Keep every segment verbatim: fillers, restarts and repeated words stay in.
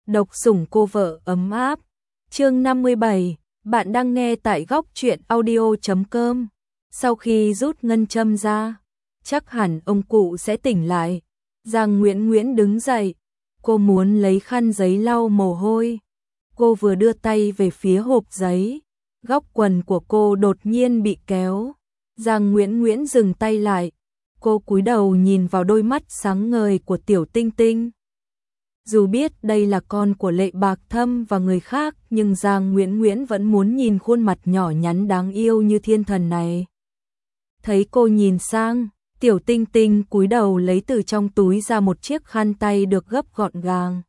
Độc sủng cô vợ ấm áp. Chương năm mươi bảy, bạn đang nghe tại góc truyện audio chấm com. Sau khi rút ngân châm ra, chắc hẳn ông cụ sẽ tỉnh lại. Giang Nguyễn Nguyễn đứng dậy, cô muốn lấy khăn giấy lau mồ hôi. Cô vừa đưa tay về phía hộp giấy, góc quần của cô đột nhiên bị kéo. Giang Nguyễn Nguyễn dừng tay lại, cô cúi đầu nhìn vào đôi mắt sáng ngời của Tiểu Tinh Tinh. Dù biết đây là con của Lệ Bạc Thâm và người khác, nhưng Giang Nguyễn Nguyễn vẫn muốn nhìn khuôn mặt nhỏ nhắn đáng yêu như thiên thần này. Thấy cô nhìn sang, Tiểu Tinh Tinh cúi đầu lấy từ trong túi ra một chiếc khăn tay được gấp gọn gàng.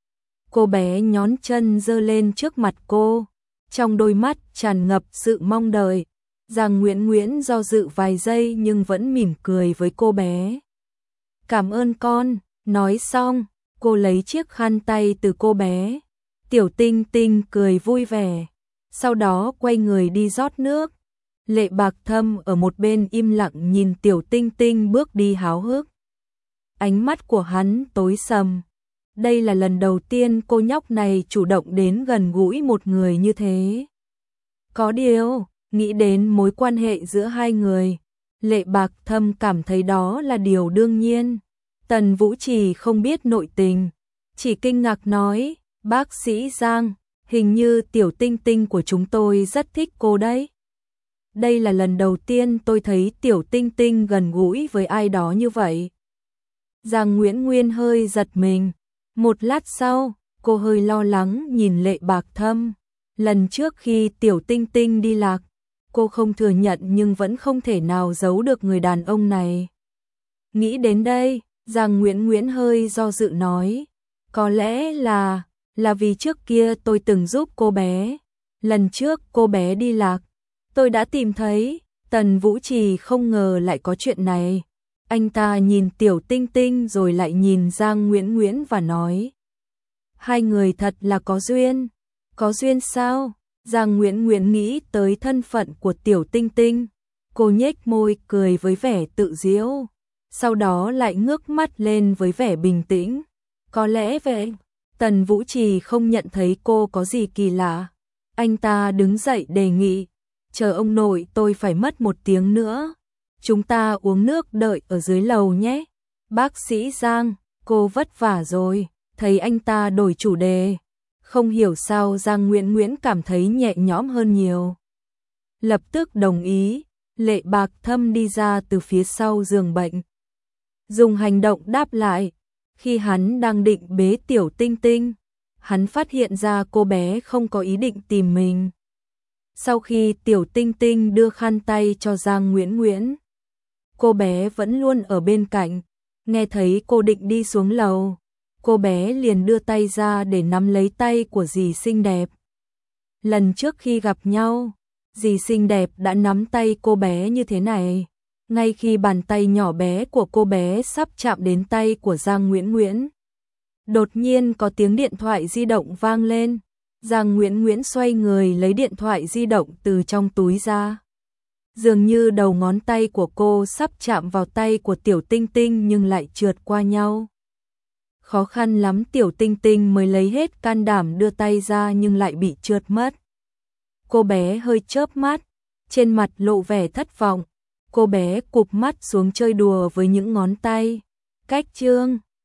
Cô bé nhón chân giơ lên trước mặt cô, trong đôi mắt tràn ngập sự mong đợi. Giang Nguyễn Nguyễn do dự vài giây nhưng vẫn mỉm cười với cô bé. Cảm ơn con, nói xong, cô lấy chiếc khăn tay từ cô bé. Tiểu Tinh Tinh cười vui vẻ, sau đó quay người đi rót nước. Lệ Bạc Thâm ở một bên im lặng nhìn Tiểu Tinh Tinh bước đi háo hức. Ánh mắt của hắn tối sầm. Đây là lần đầu tiên cô nhóc này chủ động đến gần gũi một người như thế. Có điều, nghĩ đến mối quan hệ giữa hai người, Lệ Bạc Thâm cảm thấy đó là điều đương nhiên. Tần Vũ Trì không biết nội tình, chỉ kinh ngạc nói, bác sĩ Giang, hình như Tiểu Tinh Tinh của chúng tôi rất thích cô đấy. Đây là lần đầu tiên tôi thấy Tiểu Tinh Tinh gần gũi với ai đó như vậy. Giang Nguyễn Nguyên hơi giật mình. Một lát sau, cô hơi lo lắng nhìn Lệ Bạc Thâm. Lần trước khi Tiểu Tinh Tinh đi lạc, cô không thừa nhận nhưng vẫn không thể nào giấu được người đàn ông này. Nghĩ đến đây, Giang Nguyễn Nguyễn hơi do dự nói, có lẽ là, là vì trước kia tôi từng giúp cô bé. Lần trước cô bé đi lạc, tôi đã tìm thấy. Tần Vũ Trì không ngờ lại có chuyện này. Anh ta nhìn Tiểu Tinh Tinh rồi lại nhìn Giang Nguyễn Nguyễn và nói, hai người thật là có duyên. Có duyên sao? Giang Nguyễn Nguyễn nghĩ tới thân phận của Tiểu Tinh Tinh. Cô nhếch môi cười với vẻ tự giễu, sau đó lại ngước mắt lên với vẻ bình tĩnh. Có lẽ vậy. Tần Vũ Trì không nhận thấy cô có gì kỳ lạ. Anh ta đứng dậy đề nghị, chờ ông nội tôi phải mất một tiếng nữa. Chúng ta uống nước đợi ở dưới lầu nhé. Bác sĩ Giang, cô vất vả rồi. Thấy anh ta đổi chủ đề, không hiểu sao Giang Nguyễn Nguyễn cảm thấy nhẹ nhõm hơn nhiều. Lập tức đồng ý. Lệ Bạc Thâm đi ra từ phía sau giường bệnh, dùng hành động đáp lại. Khi hắn đang định bế Tiểu Tinh Tinh, hắn phát hiện ra cô bé không có ý định tìm mình. Sau khi Tiểu Tinh Tinh đưa khăn tay cho Giang Nguyễn Nguyễn, cô bé vẫn luôn ở bên cạnh. Nghe thấy cô định đi xuống lầu, cô bé liền đưa tay ra để nắm lấy tay của dì xinh đẹp. Lần trước khi gặp nhau, dì xinh đẹp đã nắm tay cô bé như thế này. Ngay khi bàn tay nhỏ bé của cô bé sắp chạm đến tay của Giang Nguyễn Nguyễn, đột nhiên có tiếng điện thoại di động vang lên. Giang Nguyễn Nguyễn xoay người lấy điện thoại di động từ trong túi ra. Dường như đầu ngón tay của cô sắp chạm vào tay của Tiểu Tinh Tinh nhưng lại trượt qua nhau. Khó khăn lắm Tiểu Tinh Tinh mới lấy hết can đảm đưa tay ra nhưng lại bị trượt mất. Cô bé hơi chớp mắt, trên mặt lộ vẻ thất vọng. Cô bé cụp mắt xuống chơi đùa với những ngón tay. Cách chương